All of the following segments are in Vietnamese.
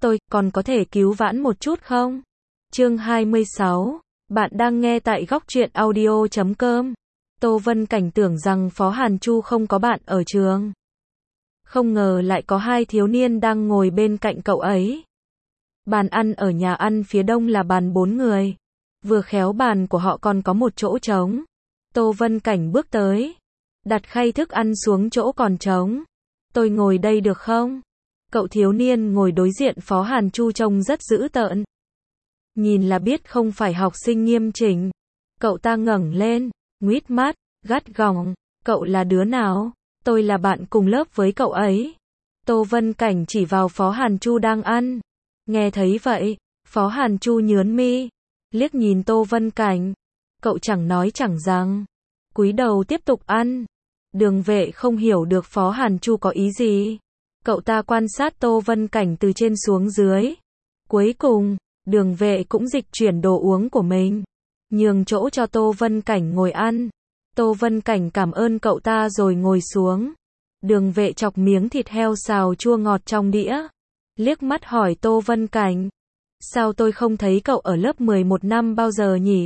Tôi còn có thể cứu vãn một chút không? Chương 26. Bạn đang nghe tại góc truyện audio.com. Tô Vân Cảnh tưởng rằng Phó Hàn Chu không có bạn ở trường. Không ngờ lại có hai thiếu niên đang ngồi bên cạnh cậu ấy. Bàn ăn ở nhà ăn phía đông là bàn 4 người. Vừa khéo bàn của họ còn có một chỗ trống. Tô Vân Cảnh bước tới, đặt khay thức ăn xuống chỗ còn trống. Tôi ngồi đây được không? Cậu thiếu niên ngồi đối diện Phó Hàn Chu trông rất dữ tợn. Nhìn là biết không phải học sinh nghiêm chỉnh. Cậu ta ngẩng lên, nguýt mắt, gắt gỏng. Cậu là đứa nào? Tôi là bạn cùng lớp với cậu ấy. Tô Vân Cảnh chỉ vào Phó Hàn Chu đang ăn. Nghe thấy vậy, Phó Hàn Chu nhướng mi, liếc nhìn Tô Vân Cảnh. Cậu chẳng nói chẳng rằng, cúi đầu tiếp tục ăn. Đường Vệ không hiểu được Phó Hàn Chu có ý gì. Cậu ta quan sát Tô Vân Cảnh từ trên xuống dưới. Cuối cùng, Đường Vệ cũng dịch chuyển đồ uống của mình, nhường chỗ cho Tô Vân Cảnh ngồi ăn. Tô Vân Cảnh cảm ơn cậu ta rồi ngồi xuống. Đường Vệ chọc miếng thịt heo xào chua ngọt trong đĩa, liếc mắt hỏi Tô Vân Cảnh. Sao tôi không thấy cậu ở lớp 11 năm bao giờ nhỉ?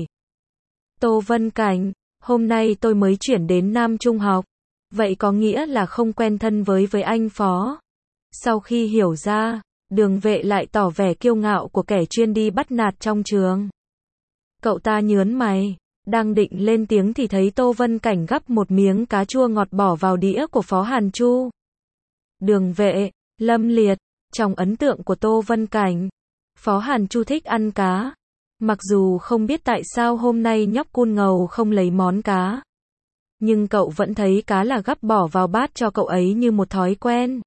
Tô Vân Cảnh, hôm nay tôi mới chuyển đến Nam Trung học. Vậy có nghĩa là không quen thân với anh Phó. Sau khi hiểu ra, Đường Vệ lại tỏ vẻ kiêu ngạo của kẻ chuyên đi bắt nạt trong trường. Cậu ta nhướng mày, đang định lên tiếng thì thấy Tô Vân Cảnh gắp một miếng cá chua ngọt bỏ vào đĩa của Phó Hàn Chu. Đường Vệ, Lâm Liệt, trong ấn tượng của Tô Vân Cảnh, Phó Hàn Chu thích ăn cá. Mặc dù không biết tại sao hôm nay nhóc cun ngầu không lấy món cá, nhưng cậu vẫn thấy cá là gắp bỏ vào bát cho cậu ấy như một thói quen.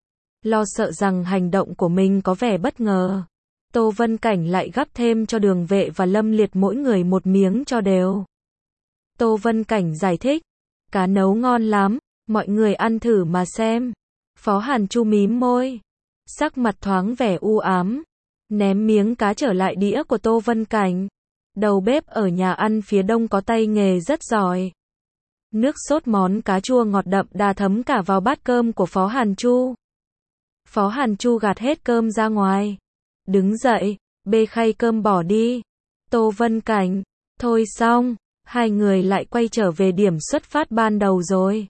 Lo sợ rằng hành động của mình có vẻ bất ngờ, Tô Vân Cảnh lại gắp thêm cho Đường Vệ và Lâm Liệt mỗi người một miếng cho đều. Tô Vân Cảnh giải thích, cá nấu ngon lắm, mọi người ăn thử mà xem. Phó Hàn Chu mím môi, sắc mặt thoáng vẻ u ám, ném miếng cá trở lại đĩa của Tô Vân Cảnh. Đầu bếp ở nhà ăn phía đông có tay nghề rất giỏi. Nước sốt món cá chua ngọt đậm đà thấm cả vào bát cơm của Phó Hàn Chu. Phó Hàn Chu gạt hết cơm ra ngoài, đứng dậy, bê khay cơm bỏ đi. Tô Vân Cảnh, thôi xong, hai người lại quay trở về điểm xuất phát ban đầu rồi.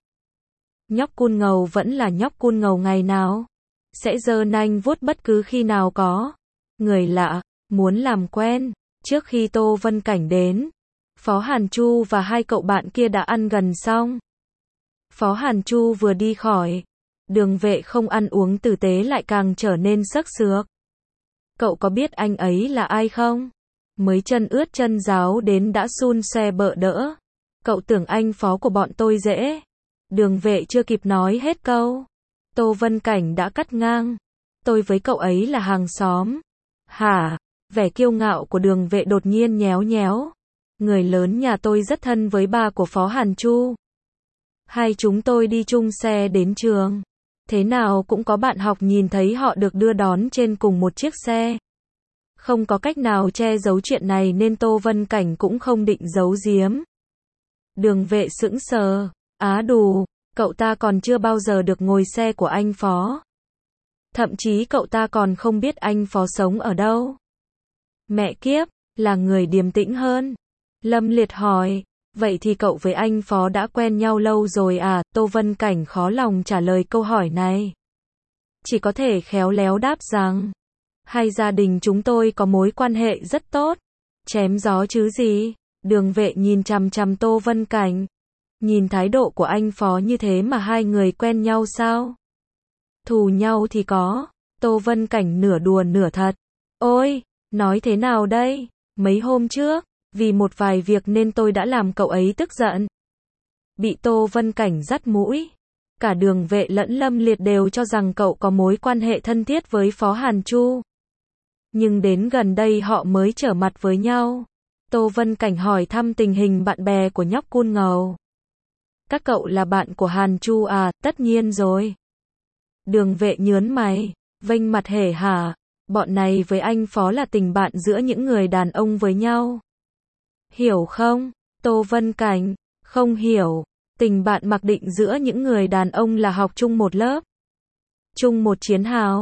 Nhóc cun ngầu vẫn là nhóc cun ngầu ngày nào, sẽ giơ nanh vuốt bất cứ khi nào có người lạ muốn làm quen. Trước khi Tô Vân Cảnh đến, Phó Hàn Chu và hai cậu bạn kia đã ăn gần xong. Phó Hàn Chu vừa đi khỏi, Đường Vệ không ăn uống tử tế lại càng trở nên sắc sược. Cậu có biết anh ấy là ai không? Mới chân ướt chân ráo đến đã xun xoe bợ đỡ. Cậu tưởng anh Phó của bọn tôi dễ. Đường Vệ chưa kịp nói hết câu, Tô Vân Cảnh đã cắt ngang. Tôi với cậu ấy là hàng xóm. Hả? Vẻ kiêu ngạo của Đường Vệ đột nhiên nhéo nhéo. Người lớn nhà tôi rất thân với ba của Phó Hàn Chu. Hai chúng tôi đi chung xe đến trường. Thế nào cũng có bạn học nhìn thấy họ được đưa đón trên cùng một chiếc xe. Không có cách nào che giấu chuyện này nên Tô Vân Cảnh cũng không định giấu giếm. Đường Vệ sững sờ. Á đù, cậu ta còn chưa bao giờ được ngồi xe của anh Phó. Thậm chí cậu ta còn không biết anh Phó sống ở đâu. Mẹ kiếp, là người điềm tĩnh hơn. Lâm Liệt hỏi, vậy thì cậu với anh Phó đã quen nhau lâu rồi à? Tô Vân Cảnh khó lòng trả lời câu hỏi này. Chỉ có thể khéo léo đáp rằng, hai gia đình chúng tôi có mối quan hệ rất tốt. Chém gió chứ gì? Đường Vệ nhìn chằm chằm Tô Vân Cảnh. Nhìn thái độ của anh Phó như thế mà hai người quen nhau sao? Thù nhau thì có. Tô Vân Cảnh nửa đùa nửa thật. Ôi, nói thế nào đây? Mấy hôm trước, vì một vài việc nên tôi đã làm cậu ấy tức giận. Bị Tô Vân Cảnh dắt mũi. Cả Đường Vệ lẫn Lâm Liệt đều cho rằng cậu có mối quan hệ thân thiết với Phó Hàn Chu. Nhưng đến gần đây họ mới trở mặt với nhau. Tô Vân Cảnh hỏi thăm tình hình bạn bè của nhóc cun ngầu. Các cậu là bạn của Hàn Chu à? Tất nhiên rồi. Đường Vệ nhướng mày, vênh mặt hể hả. Bọn này với anh Phó là tình bạn giữa những người đàn ông với nhau. Hiểu không? Tô Vân Cảnh, không hiểu. Tình bạn mặc định giữa những người đàn ông là học chung một lớp, chung một chiến hào.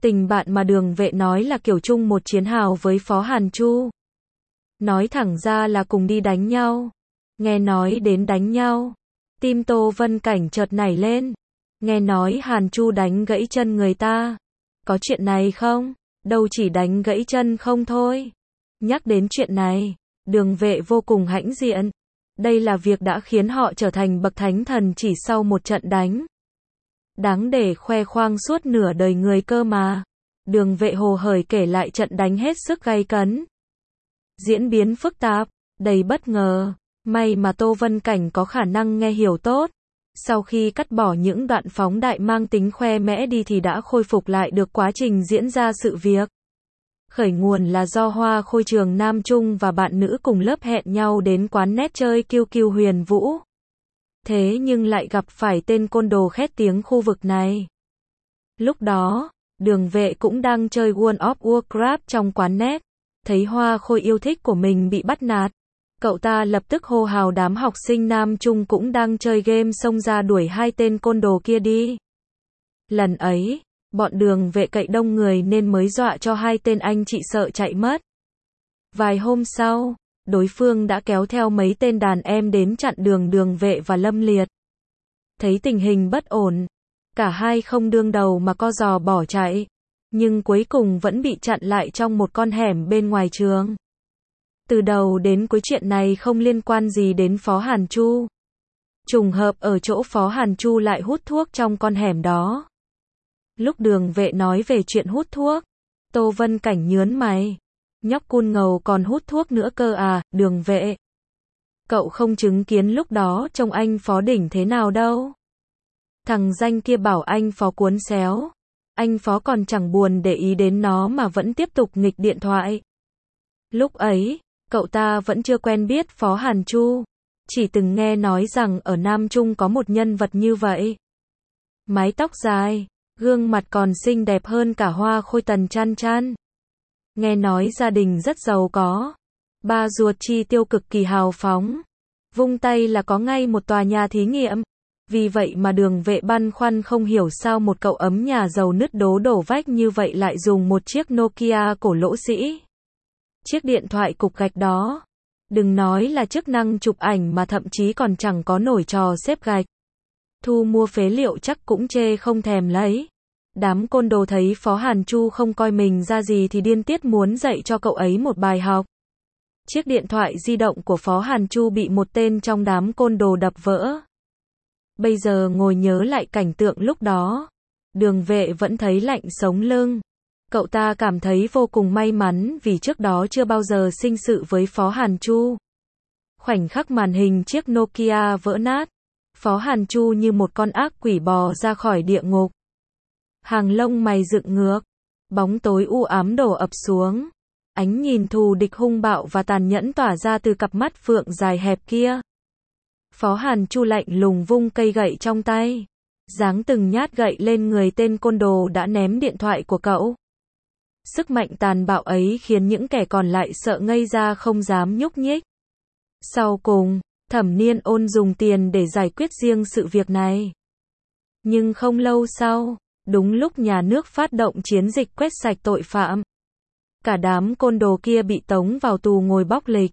Tình bạn mà Đường Vệ nói là kiểu chung một chiến hào với Phó Hàn Chu. Nói thẳng ra là cùng đi đánh nhau. Nghe nói đến đánh nhau, tim Tô Vân Cảnh chợt nảy lên. Nghe nói Hàn Chu đánh gãy chân người ta. Có chuyện này không? Đâu chỉ đánh gãy chân không thôi. Nhắc đến chuyện này, Đường Vệ vô cùng hãnh diện. Đây là việc đã khiến họ trở thành bậc thánh thần chỉ sau một trận đánh. Đáng để khoe khoang suốt nửa đời người cơ mà. Đường Vệ hồ hởi kể lại trận đánh hết sức gay cấn. Diễn biến phức tạp, đầy bất ngờ. May mà Tô Vân Cảnh có khả năng nghe hiểu tốt. Sau khi cắt bỏ những đoạn phóng đại mang tính khoe mẽ đi thì đã khôi phục lại được quá trình diễn ra sự việc. Khởi nguồn là do Hoa Khôi trường Nam Trung và bạn nữ cùng lớp hẹn nhau đến quán net chơi kiêu kiêu huyền vũ. Thế nhưng lại gặp phải tên côn đồ khét tiếng khu vực này. Lúc đó, Đường Vệ cũng đang chơi World of Warcraft trong quán net. Thấy Hoa Khôi yêu thích của mình bị bắt nạt. Cậu ta lập tức hô hào đám học sinh Nam Trung cũng đang chơi game xông ra đuổi hai tên côn đồ kia đi. Lần ấy, bọn Đường Vệ cậy đông người nên mới dọa cho hai tên anh chị sợ chạy mất. Vài hôm sau, đối phương đã kéo theo mấy tên đàn em đến chặn đường Đường Vệ và Lâm Liệt. Thấy tình hình bất ổn, cả hai không đương đầu mà co giò bỏ chạy, nhưng cuối cùng vẫn bị chặn lại trong một con hẻm bên ngoài trường. Từ đầu đến cuối chuyện này không liên quan gì đến Phó Hàn Chu. Trùng hợp ở chỗ Phó Hàn Chu lại hút thuốc trong con hẻm đó. Lúc Đường Vệ nói về chuyện hút thuốc, Tô Vân Cảnh nhớn mày. Nhóc cun ngầu còn hút thuốc nữa cơ à, Đường Vệ. Cậu không chứng kiến lúc đó trông anh Phó đỉnh thế nào đâu. Thằng danh kia bảo anh Phó cuốn xéo. Anh Phó còn chẳng buồn để ý đến nó mà vẫn tiếp tục nghịch điện thoại. Lúc ấy, cậu ta vẫn chưa quen biết Phó Hàn Chu. Chỉ từng nghe nói rằng ở Nam Trung có một nhân vật như vậy. Mái tóc dài, gương mặt còn xinh đẹp hơn cả Hoa Khôi Tần Chan Chan. Nghe nói gia đình rất giàu có. Ba ruột chi tiêu cực kỳ hào phóng. Vung tay là có ngay một tòa nhà thí nghiệm. Vì vậy mà Đường Vệ băn khoăn không hiểu sao một cậu ấm nhà giàu nứt đố đổ vách như vậy lại dùng một chiếc Nokia cổ lỗ sĩ. Chiếc điện thoại cục gạch đó. Đừng nói là chức năng chụp ảnh mà thậm chí còn chẳng có nổi trò xếp gạch. Thu mua phế liệu chắc cũng chê không thèm lấy. Đám côn đồ thấy Phó Hàn Chu không coi mình ra gì thì điên tiết muốn dạy cho cậu ấy một bài học. Chiếc điện thoại di động của Phó Hàn Chu bị một tên trong đám côn đồ đập vỡ. Bây giờ ngồi nhớ lại cảnh tượng lúc đó, Đường Vệ vẫn thấy lạnh sống lưng. Cậu ta cảm thấy vô cùng may mắn vì trước đó chưa bao giờ sinh sự với Phó Hàn Chu. Khoảnh khắc màn hình chiếc Nokia vỡ nát, Phó Hàn Chu như một con ác quỷ bò ra khỏi địa ngục. Hàng lông mày dựng ngược, bóng tối u ám đổ ập xuống. Ánh nhìn thù địch hung bạo và tàn nhẫn tỏa ra từ cặp mắt phượng dài hẹp kia. Phó Hàn Chu lạnh lùng vung cây gậy trong tay, giáng từng nhát gậy lên người tên côn đồ đã ném điện thoại của cậu. Sức mạnh tàn bạo ấy khiến những kẻ còn lại sợ ngây ra không dám nhúc nhích. Sau cùng, Thẩm Niên Ôn dùng tiền để giải quyết riêng sự việc này. Nhưng không lâu sau, đúng lúc nhà nước phát động chiến dịch quét sạch tội phạm, cả đám côn đồ kia bị tống vào tù ngồi bóc lịch.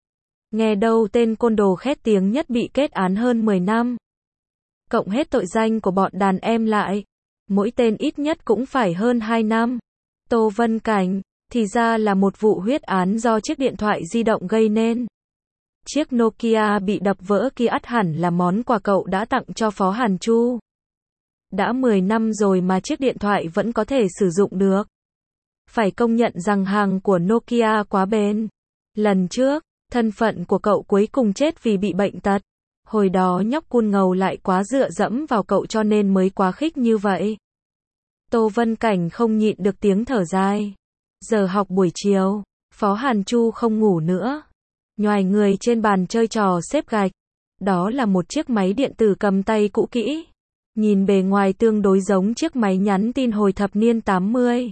Nghe đâu tên côn đồ khét tiếng nhất bị kết án hơn 10 năm. Cộng hết tội danh của bọn đàn em lại, mỗi tên ít nhất cũng phải hơn 2 năm. Tô Vân Cảnh, thì ra là một vụ huyết án do chiếc điện thoại di động gây nên. Chiếc Nokia bị đập vỡ kia ắt hẳn là món quà cậu đã tặng cho Phó Hàn Chu. Đã 10 năm rồi mà chiếc điện thoại vẫn có thể sử dụng được. Phải công nhận rằng hàng của Nokia quá bền. Lần trước, thân phận của cậu cuối cùng chết vì bị bệnh tật. Hồi đó nhóc cun ngầu lại quá dựa dẫm vào cậu cho nên mới quá khích như vậy. Tô Vân Cảnh không nhịn được tiếng thở dài. Giờ học buổi chiều, Phó Hàn Chu không ngủ nữa. Nhoài người trên bàn chơi trò xếp gạch. Đó là một chiếc máy điện tử cầm tay cũ kỹ. Nhìn bề ngoài tương đối giống chiếc máy nhắn tin hồi thập niên 80.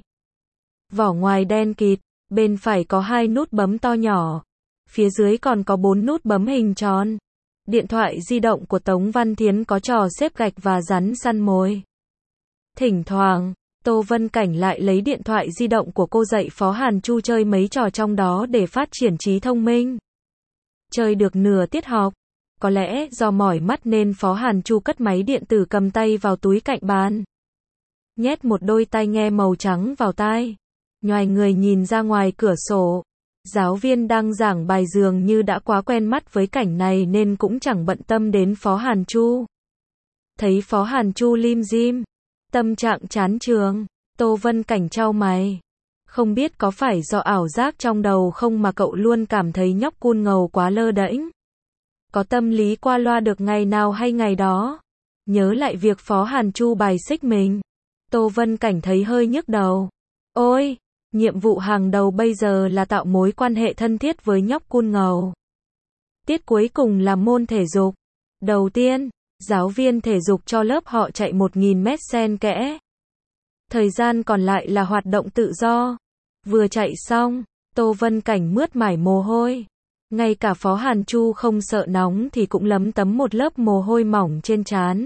Vỏ ngoài đen kịt, bên phải có 2 nút bấm to nhỏ. Phía dưới còn có 4 nút bấm hình tròn. Điện thoại di động của Tống Văn Thiến có trò xếp gạch và rắn săn mồi. Thỉnh thoảng, Tô Vân Cảnh lại lấy điện thoại di động của cô dạy Phó Hàn Chu chơi mấy trò trong đó để phát triển trí thông minh. Chơi được nửa tiết học, có lẽ do mỏi mắt nên Phó Hàn Chu cất máy điện tử cầm tay vào túi cạnh bàn. Nhét một đôi tai nghe màu trắng vào tai. Nhoài người nhìn ra ngoài cửa sổ. Giáo viên đang giảng bài dường như đã quá quen mắt với cảnh này nên cũng chẳng bận tâm đến Phó Hàn Chu. Thấy Phó Hàn Chu lim dim, tâm trạng chán trường, Tô Vân Cảnh chau mày. Không biết có phải do ảo giác trong đầu không mà cậu luôn cảm thấy nhóc cun ngầu quá lơ đễnh. Có tâm lý qua loa được ngày nào hay ngày đó. Nhớ lại việc Phó Hàn Chu bài xích mình, Tô Vân Cảnh thấy hơi nhức đầu. Ôi, nhiệm vụ hàng đầu bây giờ là tạo mối quan hệ thân thiết với nhóc cun ngầu. Tiết cuối cùng là môn thể dục. Đầu tiên, giáo viên thể dục cho lớp họ chạy 1000 mét xen kẽ. Thời gian còn lại là hoạt động tự do. Vừa chạy xong, Tô Vân Cảnh mướt mải mồ hôi. Ngay cả Phó Hàn Chu không sợ nóng thì cũng lấm tấm một lớp mồ hôi mỏng trên trán.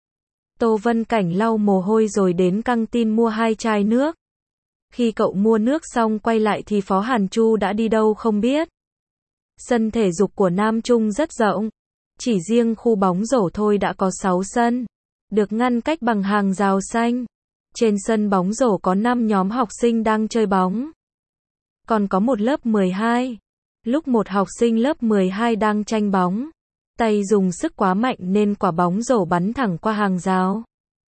Tô Vân Cảnh lau mồ hôi rồi đến căng tin mua 2 chai nước. Khi cậu mua nước xong quay lại thì Phó Hàn Chu đã đi đâu không biết. Sân thể dục của Nam Trung rất rộng. Chỉ riêng khu bóng rổ thôi đã có 6 sân. Được ngăn cách bằng hàng rào xanh. Trên sân bóng rổ có 5 nhóm học sinh đang chơi bóng. Còn có một lớp 12. Lúc một học sinh lớp 12 đang tranh bóng, tay dùng sức quá mạnh nên quả bóng rổ bắn thẳng qua hàng rào.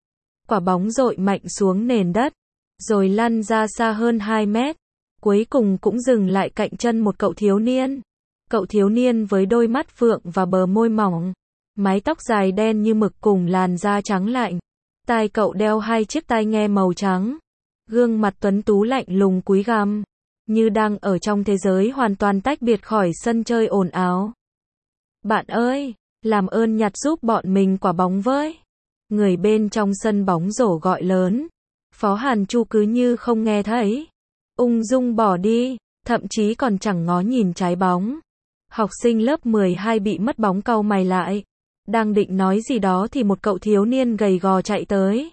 Quả bóng dội mạnh xuống nền đất, rồi lăn ra xa hơn 2 mét. Cuối cùng cũng dừng lại cạnh chân một cậu thiếu niên. Cậu thiếu niên với đôi mắt phượng và bờ môi mỏng, mái tóc dài đen như mực cùng làn da trắng lạnh. Tai cậu đeo 2 chiếc tai nghe màu trắng. Gương mặt tuấn tú lạnh lùng cúi gằm, như đang ở trong thế giới hoàn toàn tách biệt khỏi sân chơi ồn ào. Bạn ơi, làm ơn nhặt giúp bọn mình quả bóng với. Người bên trong sân bóng rổ gọi lớn. Phó Hàn Chu cứ như không nghe thấy. Ung dung bỏ đi, thậm chí còn chẳng ngó nhìn trái bóng. Học sinh lớp 12 bị mất bóng cau mày lại. Đang định nói gì đó thì một cậu thiếu niên gầy gò chạy tới.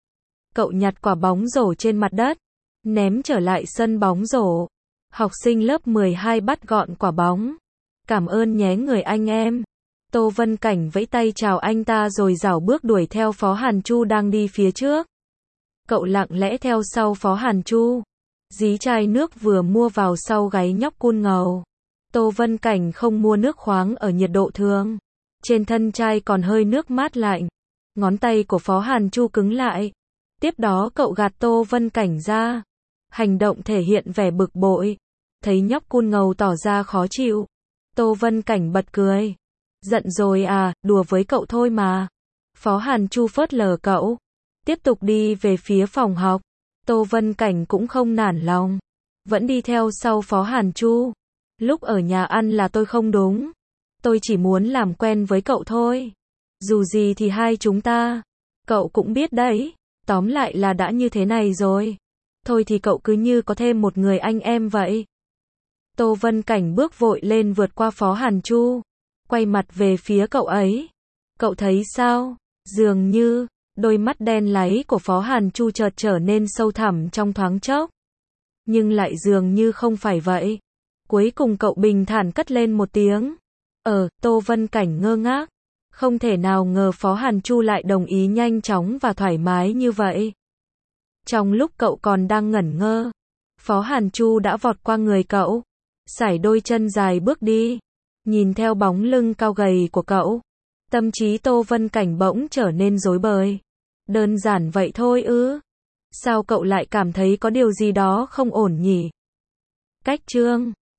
Cậu nhặt quả bóng rổ trên mặt đất, ném trở lại sân bóng rổ. Học sinh lớp 12 bắt gọn quả bóng. Cảm ơn nhé người anh em. Tô Vân Cảnh vẫy tay chào anh ta rồi rảo bước đuổi theo Phó Hàn Chu đang đi phía trước. Cậu lặng lẽ theo sau Phó Hàn Chu. Dí chai nước vừa mua vào sau gáy nhóc cun ngầu. Tô Vân Cảnh không mua nước khoáng ở nhiệt độ thường. Trên thân chai còn hơi nước mát lạnh. Ngón tay của Phó Hàn Chu cứng lại. Tiếp đó cậu gạt Tô Vân Cảnh ra. Hành động thể hiện vẻ bực bội. Thấy nhóc cun ngầu tỏ ra khó chịu, Tô Vân Cảnh bật cười. Giận rồi à, đùa với cậu thôi mà. Phó Hàn Chu phớt lờ cậu. Tiếp tục đi về phía phòng học. Tô Vân Cảnh cũng không nản lòng. Vẫn đi theo sau Phó Hàn Chu. Lúc ở nhà ăn là tôi không đúng. Tôi chỉ muốn làm quen với cậu thôi. Dù gì thì hai chúng ta. Cậu cũng biết đấy. Tóm lại là đã như thế này rồi. Thôi thì cậu cứ như có thêm một người anh em vậy. Tô Vân Cảnh bước vội lên vượt qua Phó Hàn Chu. Quay mặt về phía cậu ấy. Cậu thấy sao? Dường như, đôi mắt đen láy của Phó Hàn Chu chợt trở nên sâu thẳm trong thoáng chốc. Nhưng lại dường như không phải vậy. Cuối cùng cậu bình thản cất lên một tiếng. Tô Vân Cảnh ngơ ngác. Không thể nào ngờ Phó Hàn Chu lại đồng ý nhanh chóng và thoải mái như vậy. Trong lúc cậu còn đang ngẩn ngơ, Phó Hàn Chu đã vọt qua người cậu. Sải đôi chân dài bước đi. Nhìn theo bóng lưng cao gầy của cậu, tâm trí Tô Vân Cảnh bỗng trở nên rối bời. Đơn giản vậy thôi ư? Sao cậu lại cảm thấy có điều gì đó không ổn nhỉ? Cách chương